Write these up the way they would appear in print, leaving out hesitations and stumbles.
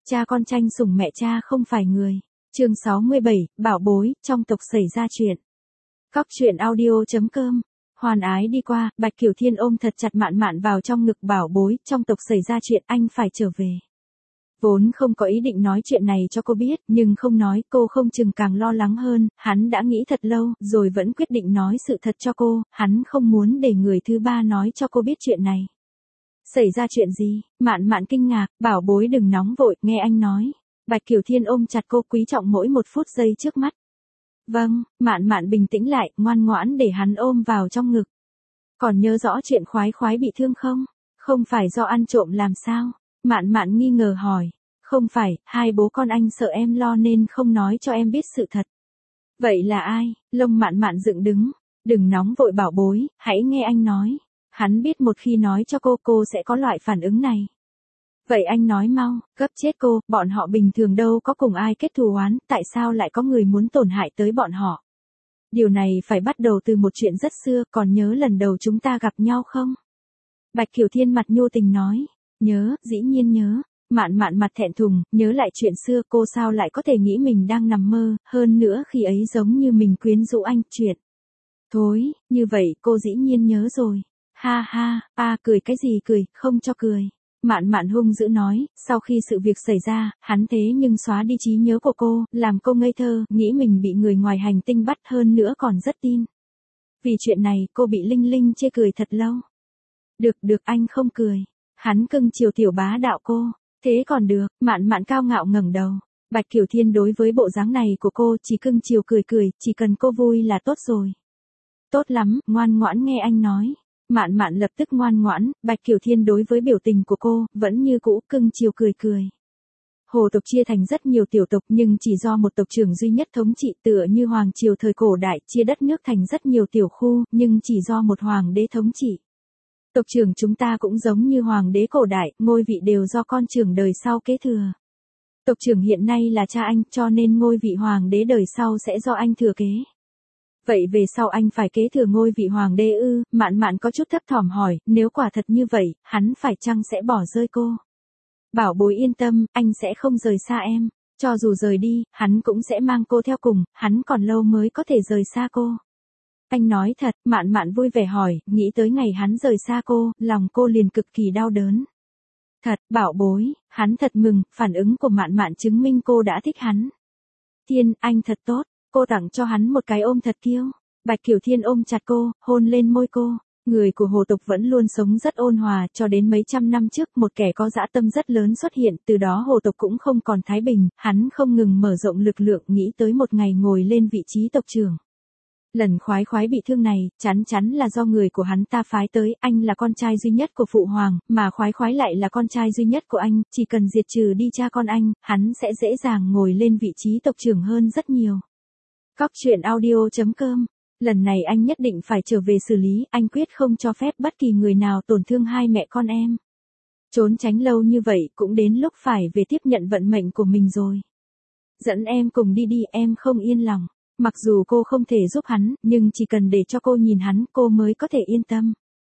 Cha con tranh sủng mẹ cha không phải người. Chương 67, bảo bối, trong tộc xảy ra chuyện. Cóc truyện audio.com. Hoàn ái đi qua, Bạch Kiểu Thiên ôm thật chặt Mạn Mạn vào trong ngực, bảo bối, trong tộc xảy ra chuyện, anh phải trở về. Vốn không có ý định nói chuyện này cho cô biết, nhưng không nói, cô không chừng càng lo lắng hơn, hắn đã nghĩ thật lâu, rồi vẫn quyết định nói sự thật cho cô, hắn không muốn để người thứ ba nói cho cô biết chuyện này. Xảy ra chuyện gì? Mạn Mạn kinh ngạc, bảo bối đừng nóng vội, nghe anh nói. Bạch Kiểu Thiên ôm chặt cô, quý trọng mỗi một phút giây trước mắt. Vâng, Mạn Mạn bình tĩnh lại, ngoan ngoãn để hắn ôm vào trong ngực. Còn nhớ rõ chuyện khoái khoái bị thương không? Không phải do ăn trộm làm sao? Mạn Mạn nghi ngờ hỏi. Không phải, hai bố con anh sợ em lo nên không nói cho em biết sự thật. Vậy là ai? Lông Mạn Mạn dựng đứng. Đừng nóng vội bảo bối, hãy nghe anh nói. Hắn biết một khi nói cho cô sẽ có loại phản ứng này. Vậy anh nói mau, gấp chết cô, bọn họ bình thường đâu có cùng ai kết thù oán, tại sao lại có người muốn tổn hại tới bọn họ? Điều này phải bắt đầu từ một chuyện rất xưa, còn nhớ lần đầu chúng ta gặp nhau không? Bạch Kiểu Thiên mặt nhô tình nói, nhớ, dĩ nhiên nhớ. Mạn Mạn mặt thẹn thùng, nhớ lại chuyện xưa, cô sao lại có thể nghĩ mình đang nằm mơ, hơn nữa khi ấy giống như mình quyến rũ anh, chuyện. Thối, như vậy cô dĩ nhiên nhớ rồi. Ha ha, cười cái gì cười, không cho cười. Mạn Mạn hung dữ nói, sau khi sự việc xảy ra, hắn thế nhưng xóa đi trí nhớ của cô, làm cô ngây thơ, nghĩ mình bị người ngoài hành tinh bắt, hơn nữa còn rất tin. Vì chuyện này, cô bị Linh Linh chê cười thật lâu. Được anh không cười. Hắn cưng chiều tiểu bá đạo cô. Thế còn được, Mạn Mạn cao ngạo ngẩng đầu. Bạch Kiểu Thiên đối với bộ dáng này của cô chỉ cưng chiều cười, chỉ cần cô vui là tốt rồi. Tốt lắm, ngoan ngoãn nghe anh nói. Mạn Mạn lập tức ngoan ngoãn, Bạch Kiểu Thiên đối với biểu tình của cô, vẫn như cũ cưng chiều cười. Hồ tộc chia thành rất nhiều tiểu tộc nhưng chỉ do một tộc trưởng duy nhất thống trị, tựa như hoàng triều thời cổ đại, chia đất nước thành rất nhiều tiểu khu, nhưng chỉ do một hoàng đế thống trị. Tộc trưởng chúng ta cũng giống như hoàng đế cổ đại, ngôi vị đều do con trưởng đời sau kế thừa. Tộc trưởng hiện nay là cha anh, cho nên ngôi vị hoàng đế đời sau sẽ do anh thừa kế. Vậy về sau anh phải kế thừa ngôi vị hoàng đế ư? Mạn Mạn có chút thấp thỏm hỏi, nếu quả thật như vậy, hắn phải chăng sẽ bỏ rơi cô? Bảo bối yên tâm, anh sẽ không rời xa em. Cho dù rời đi, hắn cũng sẽ mang cô theo cùng, hắn còn lâu mới có thể rời xa cô. Anh nói thật, Mạn Mạn vui vẻ hỏi, nghĩ tới ngày hắn rời xa cô, lòng cô liền cực kỳ đau đớn. Thật, bảo bối, hắn thật mừng, phản ứng của Mạn Mạn chứng minh cô đã thích hắn. Thiên, anh thật tốt. Cô tặng cho hắn một cái ôm thật kiêu. Bạch Kiểu Thiên ôm chặt cô, hôn lên môi cô. Người của hồ tộc vẫn luôn sống rất ôn hòa, cho đến mấy trăm năm trước một kẻ có dã tâm rất lớn xuất hiện, từ đó hồ tộc cũng không còn thái bình, hắn không ngừng mở rộng lực lượng, nghĩ tới một ngày ngồi lên vị trí tộc trưởng. Lần khoái khoái bị thương này, chắn là do người của hắn ta phái tới, anh là con trai duy nhất của phụ hoàng, mà khoái khoái lại là con trai duy nhất của anh, chỉ cần diệt trừ đi cha con anh, hắn sẽ dễ dàng ngồi lên vị trí tộc trưởng hơn rất nhiều. Cóc truyện audio.com. Lần này anh nhất định phải trở về xử lý, anh quyết không cho phép bất kỳ người nào tổn thương hai mẹ con em. Trốn tránh lâu như vậy cũng đến lúc phải về tiếp nhận vận mệnh của mình rồi. Dẫn em cùng đi, em không yên lòng. Mặc dù cô không thể giúp hắn, nhưng chỉ cần để cho cô nhìn hắn, cô mới có thể yên tâm.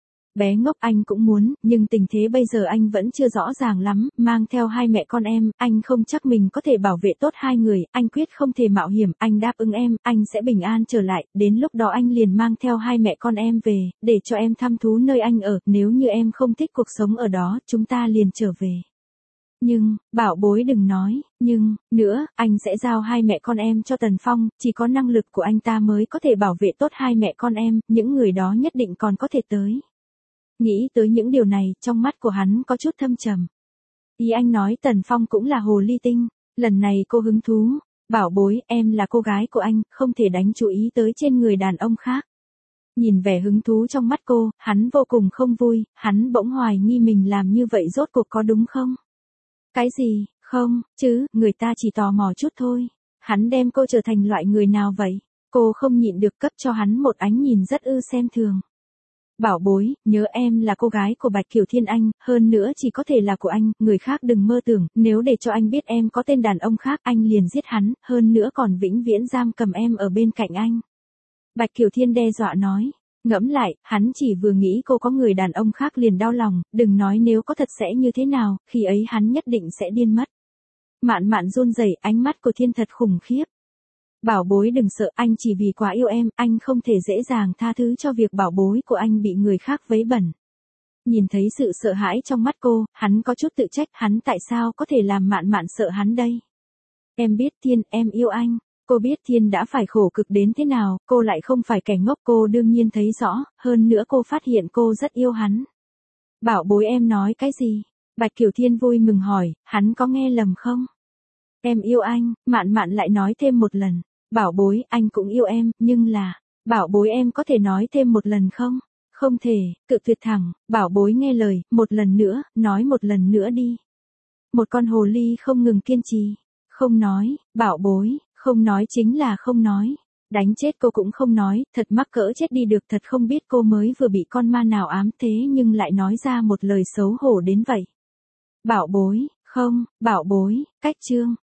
Bé ngốc, anh cũng muốn, nhưng tình thế bây giờ anh vẫn chưa rõ ràng lắm, mang theo hai mẹ con em, anh không chắc mình có thể bảo vệ tốt hai người, anh quyết không thể mạo hiểm, anh đáp ứng em, anh sẽ bình an trở lại, đến lúc đó anh liền mang theo hai mẹ con em về, để cho em thăm thú nơi anh ở, nếu như em không thích cuộc sống ở đó, chúng ta liền trở về. Nhưng, bảo bối đừng nói, nữa, anh sẽ giao hai mẹ con em cho Tần Phong, chỉ có năng lực của anh ta mới có thể bảo vệ tốt hai mẹ con em, những người đó nhất định còn có thể tới. Nghĩ tới những điều này, trong mắt của hắn có chút thâm trầm. Ý anh nói Tần Phong cũng là hồ ly tinh, lần này cô hứng thú, bảo bối, em là cô gái của anh, không thể đánh chú ý tới trên người đàn ông khác. Nhìn vẻ hứng thú trong mắt cô, hắn vô cùng không vui, hắn bỗng hoài nghi mình làm như vậy rốt cuộc có đúng không? Cái gì, không, chứ, người ta chỉ tò mò chút thôi. Hắn đem cô trở thành loại người nào vậy? Cô không nhịn được cấp cho hắn một ánh nhìn rất xem thường. Bảo bối, nhớ em là cô gái của Bạch Kiểu Thiên anh, hơn nữa chỉ có thể là của anh, người khác đừng mơ tưởng, nếu để cho anh biết em có tên đàn ông khác, anh liền giết hắn, hơn nữa còn vĩnh viễn giam cầm em ở bên cạnh anh. Bạch Kiểu Thiên đe dọa nói, ngẫm lại, hắn chỉ vừa nghĩ cô có người đàn ông khác liền đau lòng, đừng nói nếu có thật sẽ như thế nào, khi ấy hắn nhất định sẽ điên mất. Mạn Mạn run rẩy, ánh mắt của Thiên thật khủng khiếp. Bảo bối đừng sợ, anh chỉ vì quá yêu em, anh không thể dễ dàng tha thứ cho việc bảo bối của anh bị người khác vấy bẩn. Nhìn thấy sự sợ hãi trong mắt cô, hắn có chút tự trách, hắn tại sao có thể làm Mạn Mạn sợ hắn đây? Em biết Thiên, em yêu anh. Cô biết Thiên đã phải khổ cực đến thế nào, cô lại không phải kẻ ngốc, cô đương nhiên thấy rõ, hơn nữa cô phát hiện cô rất yêu hắn. Bảo bối em nói cái gì? Bạch Kiểu Thiên vui mừng hỏi, hắn có nghe lầm không? Em yêu anh, Mạn Mạn lại nói thêm một lần. Bảo bối, anh cũng yêu em, nhưng là, bảo bối em có thể nói thêm một lần không? Không thể, cự tuyệt thẳng, bảo bối nghe lời, một lần nữa, nói một lần nữa đi. Một con hồ ly không ngừng kiên trì. Không nói, bảo bối, không nói chính là không nói. Đánh chết cô cũng không nói, thật mắc cỡ chết đi được, thật không biết cô mới vừa bị con ma nào ám thế nhưng lại nói ra một lời xấu hổ đến vậy. Bảo bối, không, bảo bối, cách chương.